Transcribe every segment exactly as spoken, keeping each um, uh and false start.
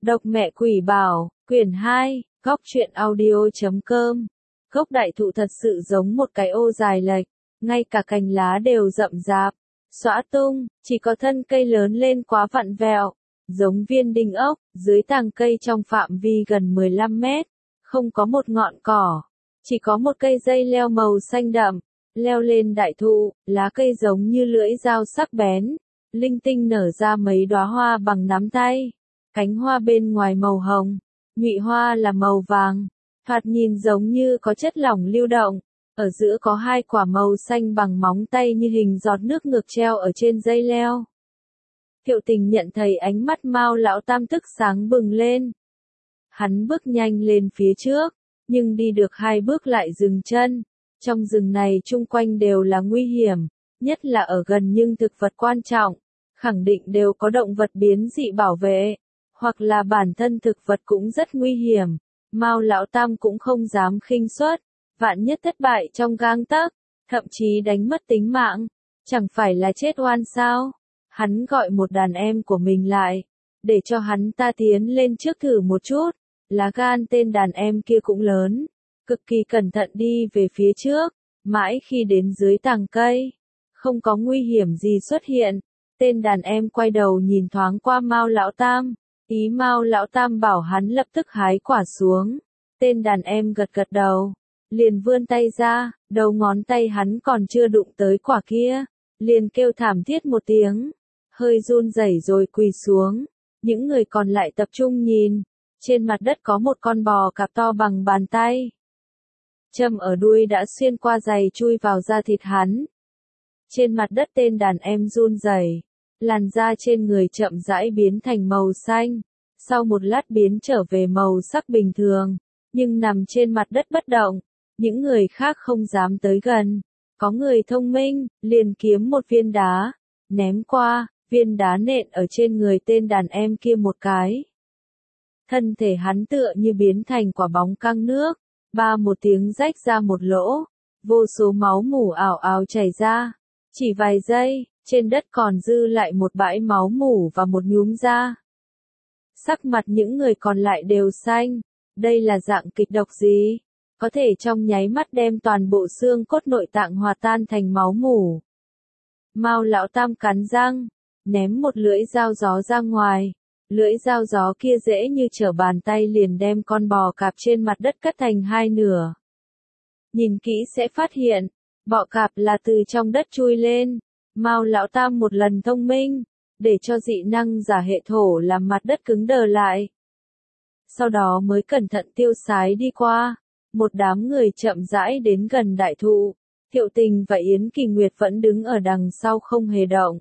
Độc mẹ quỷ bảo, quyển hai, góc truyện audio chấm com. Gốc đại thụ thật sự giống một cái ô dài lệch, ngay cả cành lá đều rậm rạp, xõa tung, chỉ có thân cây lớn lên quá vặn vẹo, giống viên đinh ốc, dưới tàng cây trong phạm vi gần mười lăm mét, không có một ngọn cỏ, chỉ có một cây dây leo màu xanh đậm, leo lên đại thụ, lá cây giống như lưỡi dao sắc bén, linh tinh nở ra mấy đóa hoa bằng nắm tay. Cánh hoa bên ngoài màu hồng, nhụy hoa là màu vàng, thoạt nhìn giống như có chất lỏng lưu động, ở giữa có hai quả màu xanh bằng móng tay như hình giọt nước ngược treo ở trên dây leo. Thiệu Tình nhận thấy ánh mắt Mao lão tam tức sáng bừng lên. Hắn bước nhanh lên phía trước, nhưng đi được hai bước lại dừng chân. Trong rừng này chung quanh đều là nguy hiểm, nhất là ở gần nhưng thực vật quan trọng, khẳng định đều có động vật biến dị bảo vệ. Hoặc là bản thân thực vật cũng rất nguy hiểm, Mao lão tam cũng không dám khinh suất, vạn nhất thất bại trong gang tấc, thậm chí đánh mất tính mạng, chẳng phải là chết oan sao? Hắn gọi một đàn em của mình lại, để cho hắn ta tiến lên trước thử một chút, lá gan tên đàn em kia cũng lớn, cực kỳ cẩn thận đi về phía trước, mãi khi đến dưới tàng cây, không có nguy hiểm gì xuất hiện, tên đàn em quay đầu nhìn thoáng qua Mao lão tam. Ý Mao lão tam bảo hắn lập tức hái quả xuống, tên đàn em gật gật đầu, liền vươn tay ra, đầu ngón tay hắn còn chưa đụng tới quả kia, liền kêu thảm thiết một tiếng, hơi run rẩy rồi quỳ xuống, những người còn lại tập trung nhìn, trên mặt đất có một con bò cạp to bằng bàn tay. Châm ở đuôi đã xuyên qua giày chui vào da thịt hắn. Trên mặt đất tên đàn em run rẩy. Làn da trên người chậm rãi biến thành màu xanh, sau một lát biến trở về màu sắc bình thường, nhưng nằm trên mặt đất bất động, những người khác không dám tới gần. Có người thông minh, liền kiếm một viên đá, ném qua, viên đá nện ở trên người tên đàn em kia một cái. Thân thể hắn tựa như biến thành quả bóng căng nước, ba một tiếng rách ra một lỗ, vô số máu mủ ảo ảo chảy ra, chỉ vài giây. Trên đất còn dư lại một bãi máu mủ và một nhúm da. Sắc mặt những người còn lại đều xanh. Đây là dạng kịch độc gì? Có thể trong nháy mắt đem toàn bộ xương cốt nội tạng hòa tan thành máu mủ. Mao lão tam cắn răng, ném một lưỡi dao gió ra ngoài. Lưỡi dao gió kia dễ như trở bàn tay liền đem con bò cạp trên mặt đất cắt thành hai nửa. Nhìn kỹ sẽ phát hiện, bọ cạp là từ trong đất chui lên. Mao lão tam một lần thông minh, để cho dị năng giả hệ thổ làm mặt đất cứng đờ lại. Sau đó mới cẩn thận tiêu sái đi qua, một đám người chậm rãi đến gần đại thụ, Thiệu Tình và Yến Kỳ Nguyệt vẫn đứng ở đằng sau không hề động.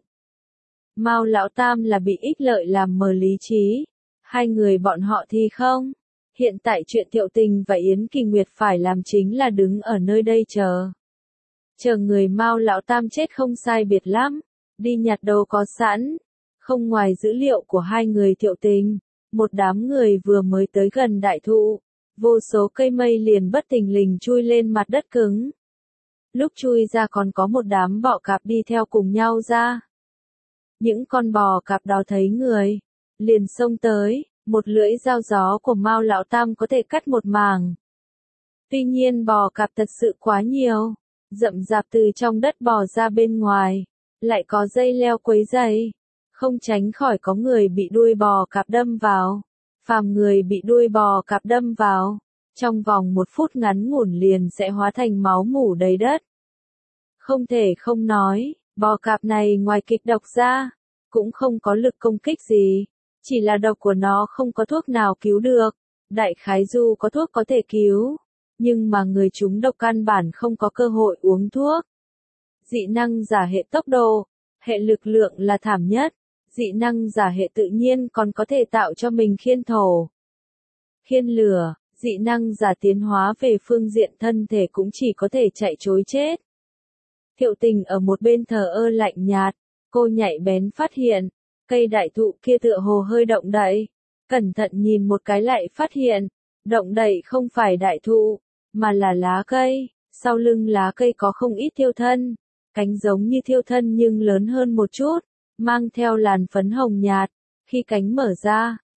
Mao lão tam là bị ích lợi làm mờ lý trí, hai người bọn họ thì không. Hiện tại chuyện Thiệu Tình và Yến Kỳ Nguyệt phải làm chính là đứng ở nơi đây chờ. Chờ người Mao lão tam chết không sai biệt lắm, đi nhặt đồ có sẵn. Không ngoài dữ liệu của hai người Thiệu Tình, một đám người vừa mới tới gần đại thụ, vô số cây mây liền bất thình lình chui lên mặt đất cứng. Lúc chui ra còn có một đám bọ cạp đi theo cùng nhau ra. Những con bò cạp đó thấy người, liền xông tới, một lưỡi dao gió của Mao lão tam có thể cắt một mảng. Tuy nhiên bò cạp thật sự quá nhiều. Rậm rạp từ trong đất bò ra bên ngoài, lại có dây leo quấy rầy, không tránh khỏi có người bị đuôi bò cạp đâm vào, phàm người bị đuôi bò cạp đâm vào, trong vòng một phút ngắn ngủn liền sẽ hóa thành máu mủ đầy đất. Không thể không nói, bò cạp này ngoài kịch độc ra, cũng không có lực công kích gì, chỉ là độc của nó không có thuốc nào cứu được, đại khái dù có thuốc có thể cứu. Nhưng mà người chúng độc căn bản không có cơ hội uống thuốc. Dị năng giả hệ tốc độ, hệ lực lượng là thảm nhất, dị năng giả hệ tự nhiên còn có thể tạo cho mình khiên thổ. Khiên lửa, dị năng giả tiến hóa về phương diện thân thể cũng chỉ có thể chạy trối chết. Thiệu Tình ở một bên thờ ơ lạnh nhạt, cô nhạy bén phát hiện, cây đại thụ kia tựa hồ hơi động đậy, cẩn thận nhìn một cái lại phát hiện, động đậy không phải đại thụ, mà là lá cây, sau lưng lá cây có không ít thiêu thân, cánh giống như thiêu thân nhưng lớn hơn một chút, mang theo làn phấn hồng nhạt, khi cánh mở ra,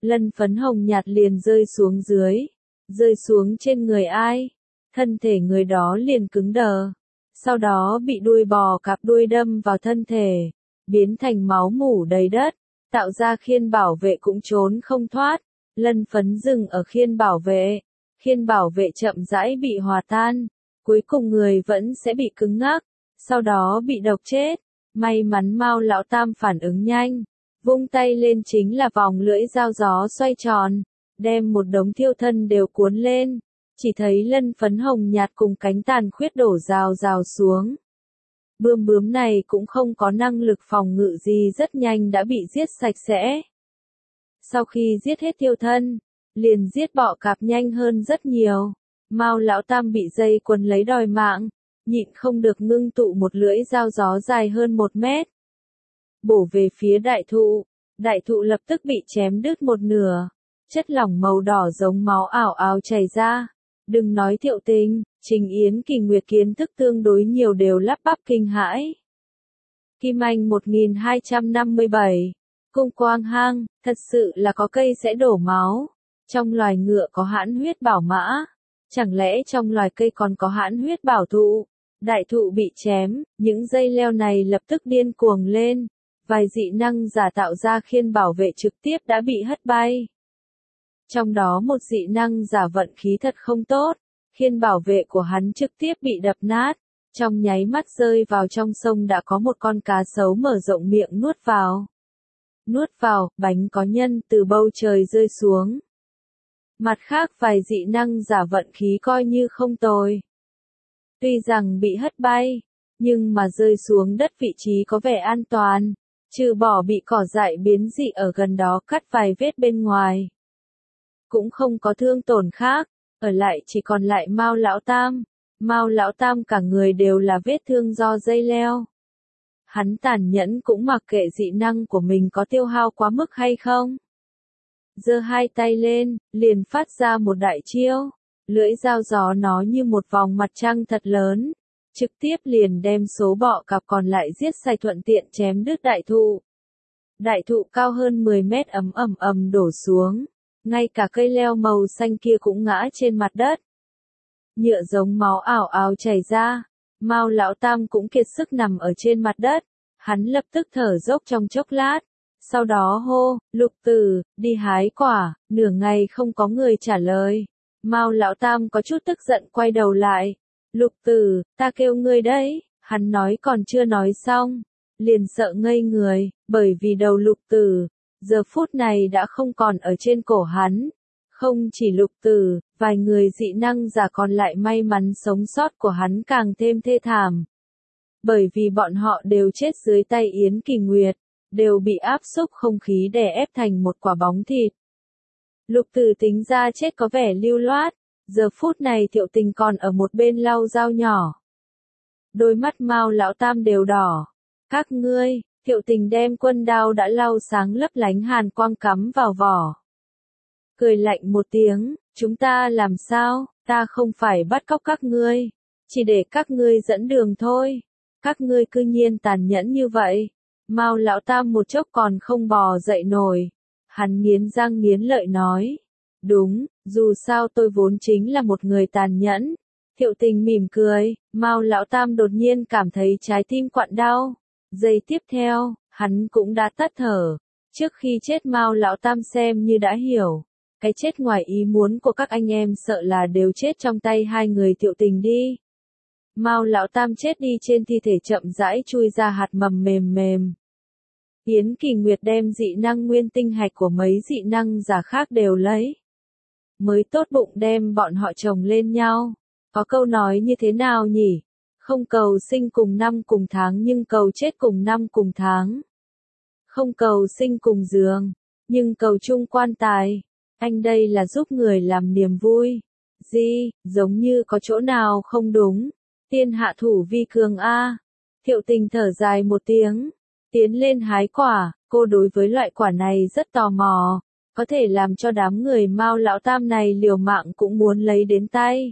lân phấn hồng nhạt liền rơi xuống dưới, rơi xuống trên người ai, thân thể người đó liền cứng đờ, sau đó bị đuôi bò cạp đuôi đâm vào thân thể, biến thành máu mủ đầy đất, tạo ra khiên bảo vệ cũng trốn không thoát, lân phấn dừng ở khiên bảo vệ, khiên bảo vệ chậm rãi bị hòa tan, cuối cùng người vẫn sẽ bị cứng ngắc, sau đó bị độc chết. May mắn Mao lão tam phản ứng nhanh, vung tay lên chính là vòng lưỡi dao gió xoay tròn, đem một đống thiêu thân đều cuốn lên, chỉ thấy lân phấn hồng nhạt cùng cánh tàn khuyết đổ rào rào xuống. Bươm bướm này cũng không có năng lực phòng ngự gì, rất nhanh đã bị giết sạch sẽ. Sau khi giết hết thiêu thân, liền giết bọ cạp nhanh hơn rất nhiều. Mao lão tam bị dây quấn lấy đòi mạng, nhịn không được ngưng tụ một lưỡi dao gió dài hơn một mét. Bổ về phía đại thụ, đại thụ lập tức bị chém đứt một nửa, chất lỏng màu đỏ giống máu ảo ảo chảy ra. Đừng nói Thiệu Tình, Trình Yến Kỳ Nguyệt kiến thức tương đối nhiều đều lắp bắp kinh hãi. Kim Anh một nghìn hai trăm năm mươi bảy, Cung Quang Hang, thật sự là có cây sẽ đổ máu. Trong loài ngựa có hãn huyết bảo mã, chẳng lẽ trong loài cây còn có hãn huyết bảo thụ? Đại thụ bị chém, những dây leo này lập tức điên cuồng lên, vài dị năng giả tạo ra khiên bảo vệ trực tiếp đã bị hất bay. Trong đó một dị năng giả vận khí thật không tốt, khiên bảo vệ của hắn trực tiếp bị đập nát, trong nháy mắt rơi vào trong sông đã có một con cá sấu mở rộng miệng nuốt vào. Nuốt vào, bánh có nhân từ bầu trời rơi xuống. Mặt khác vài dị năng giả vận khí coi như không tồi. Tuy rằng bị hất bay, nhưng mà rơi xuống đất vị trí có vẻ an toàn, trừ bỏ bị cỏ dại biến dị ở gần đó cắt vài vết bên ngoài. Cũng không có thương tổn khác, ở lại chỉ còn lại Mao lão tam. Mao lão tam cả người đều là vết thương do dây leo. Hắn tàn nhẫn cũng mặc kệ dị năng của mình có tiêu hao quá mức hay không. Giơ hai tay lên, liền phát ra một đại chiêu. Lưỡi dao gió nó như một vòng mặt trăng thật lớn, trực tiếp liền đem số bọ cạp còn lại giết sạch, thuận tiện chém đứt đại thụ. Đại thụ cao hơn mười mét ầm ầm ầm đổ xuống, ngay cả cây leo màu xanh kia cũng ngã trên mặt đất. Nhựa giống máu ảo ảo chảy ra, Mao lão tam cũng kiệt sức nằm ở trên mặt đất, hắn lập tức thở dốc trong chốc lát. Sau đó hô, Lục Tử, đi hái quả, nửa ngày không có người trả lời. Mao lão tam có chút tức giận quay đầu lại. Lục Tử, ta kêu ngươi đấy, hắn nói còn chưa nói xong. Liền sợ ngây người, bởi vì đầu Lục Tử, giờ phút này đã không còn ở trên cổ hắn. Không chỉ Lục Tử, vài người dị năng giả còn lại may mắn sống sót của hắn càng thêm thê thảm. Bởi vì bọn họ đều chết dưới tay Yến Kỳ Nguyệt, đều bị áp xúc không khí đè ép thành một quả bóng thịt. Lục Tử tính ra chết có vẻ lưu loát, giờ phút này Thiệu Tình còn ở một bên lau dao nhỏ. Đôi mắt Mao lão tam đều đỏ. Các ngươi, Thiệu Tình đem quân đao đã lau sáng lấp lánh hàn quang cắm vào vỏ. Cười lạnh một tiếng, chúng ta làm sao, ta không phải bắt cóc các ngươi, chỉ để các ngươi dẫn đường thôi. Các ngươi cư nhiên tàn nhẫn như vậy. Mao lão tam một chốc còn không bò dậy nổi. Hắn nghiến răng nghiến lợi nói. Đúng, dù sao tôi vốn chính là một người tàn nhẫn. Thiệu Tình mỉm cười, Mao lão tam đột nhiên cảm thấy trái tim quặn đau. Giây tiếp theo, hắn cũng đã tắt thở. Trước khi chết Mao lão tam xem như đã hiểu. Cái chết ngoài ý muốn của các anh em sợ là đều chết trong tay hai người Thiệu Tình đi. Mao lão tam chết đi, trên thi thể chậm rãi chui ra hạt mầm mềm mềm. Yến Kỳ Nguyệt đem dị năng nguyên tinh hạch của mấy dị năng giả khác đều lấy. Mới tốt bụng đem bọn họ chồng lên nhau. Có câu nói như thế nào nhỉ? Không cầu sinh cùng năm cùng tháng nhưng cầu chết cùng năm cùng tháng. Không cầu sinh cùng giường, nhưng cầu chung quan tài. Anh đây là giúp người làm niềm vui. Gì, giống như có chỗ nào không đúng. Tiên hạ thủ vi cường a. Thiệu Tình thở dài một tiếng, tiến lên hái quả, cô đối với loại quả này rất tò mò, có thể làm cho đám người Mao lão tam này liều mạng cũng muốn lấy đến tay.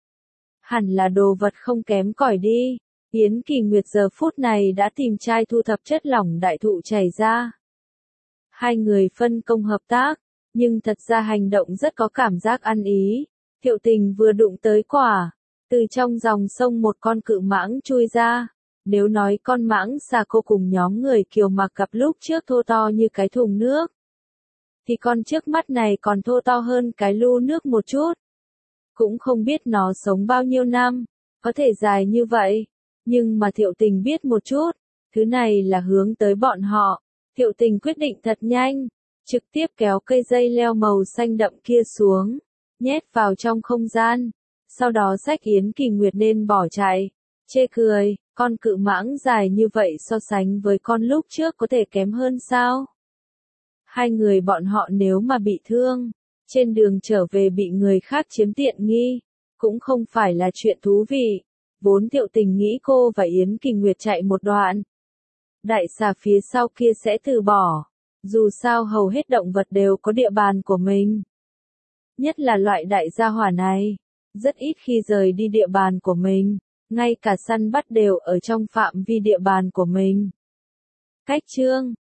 Hẳn là đồ vật không kém cỏi đi. Yến Kỳ Nguyệt giờ phút này đã tìm chai thu thập chất lỏng đại thụ chảy ra. Hai người phân công hợp tác, nhưng thật ra hành động rất có cảm giác ăn ý. Thiệu Tình vừa đụng tới quả, từ trong dòng sông một con cự mãng chui ra. Nếu nói con mãng xà cô cùng nhóm người Kiều Mặc gặp lúc trước thô to như cái thùng nước, thì con trước mắt này còn thô to hơn cái lu nước một chút. Cũng không biết nó sống bao nhiêu năm, có thể dài như vậy. Nhưng mà Thiệu Tình biết một chút, thứ này là hướng tới bọn họ. Thiệu Tình quyết định thật nhanh, trực tiếp kéo cây dây leo màu xanh đậm kia xuống, nhét vào trong không gian. Sau đó xách Yến Kỳ Nguyệt nên bỏ chạy. Chê cười, con cự mãng dài như vậy so sánh với con lúc trước có thể kém hơn sao? Hai người bọn họ nếu mà bị thương, trên đường trở về bị người khác chiếm tiện nghi, cũng không phải là chuyện thú vị. Vốn Thiệu Tình nghĩ cô và Yến Kỳ Nguyệt chạy một đoạn, đại xà phía sau kia sẽ từ bỏ. Dù sao hầu hết động vật đều có địa bàn của mình. Nhất là loại đại gia hỏa này, rất ít khi rời đi địa bàn của mình, ngay cả săn bắt đều ở trong phạm vi địa bàn của mình. Cách chương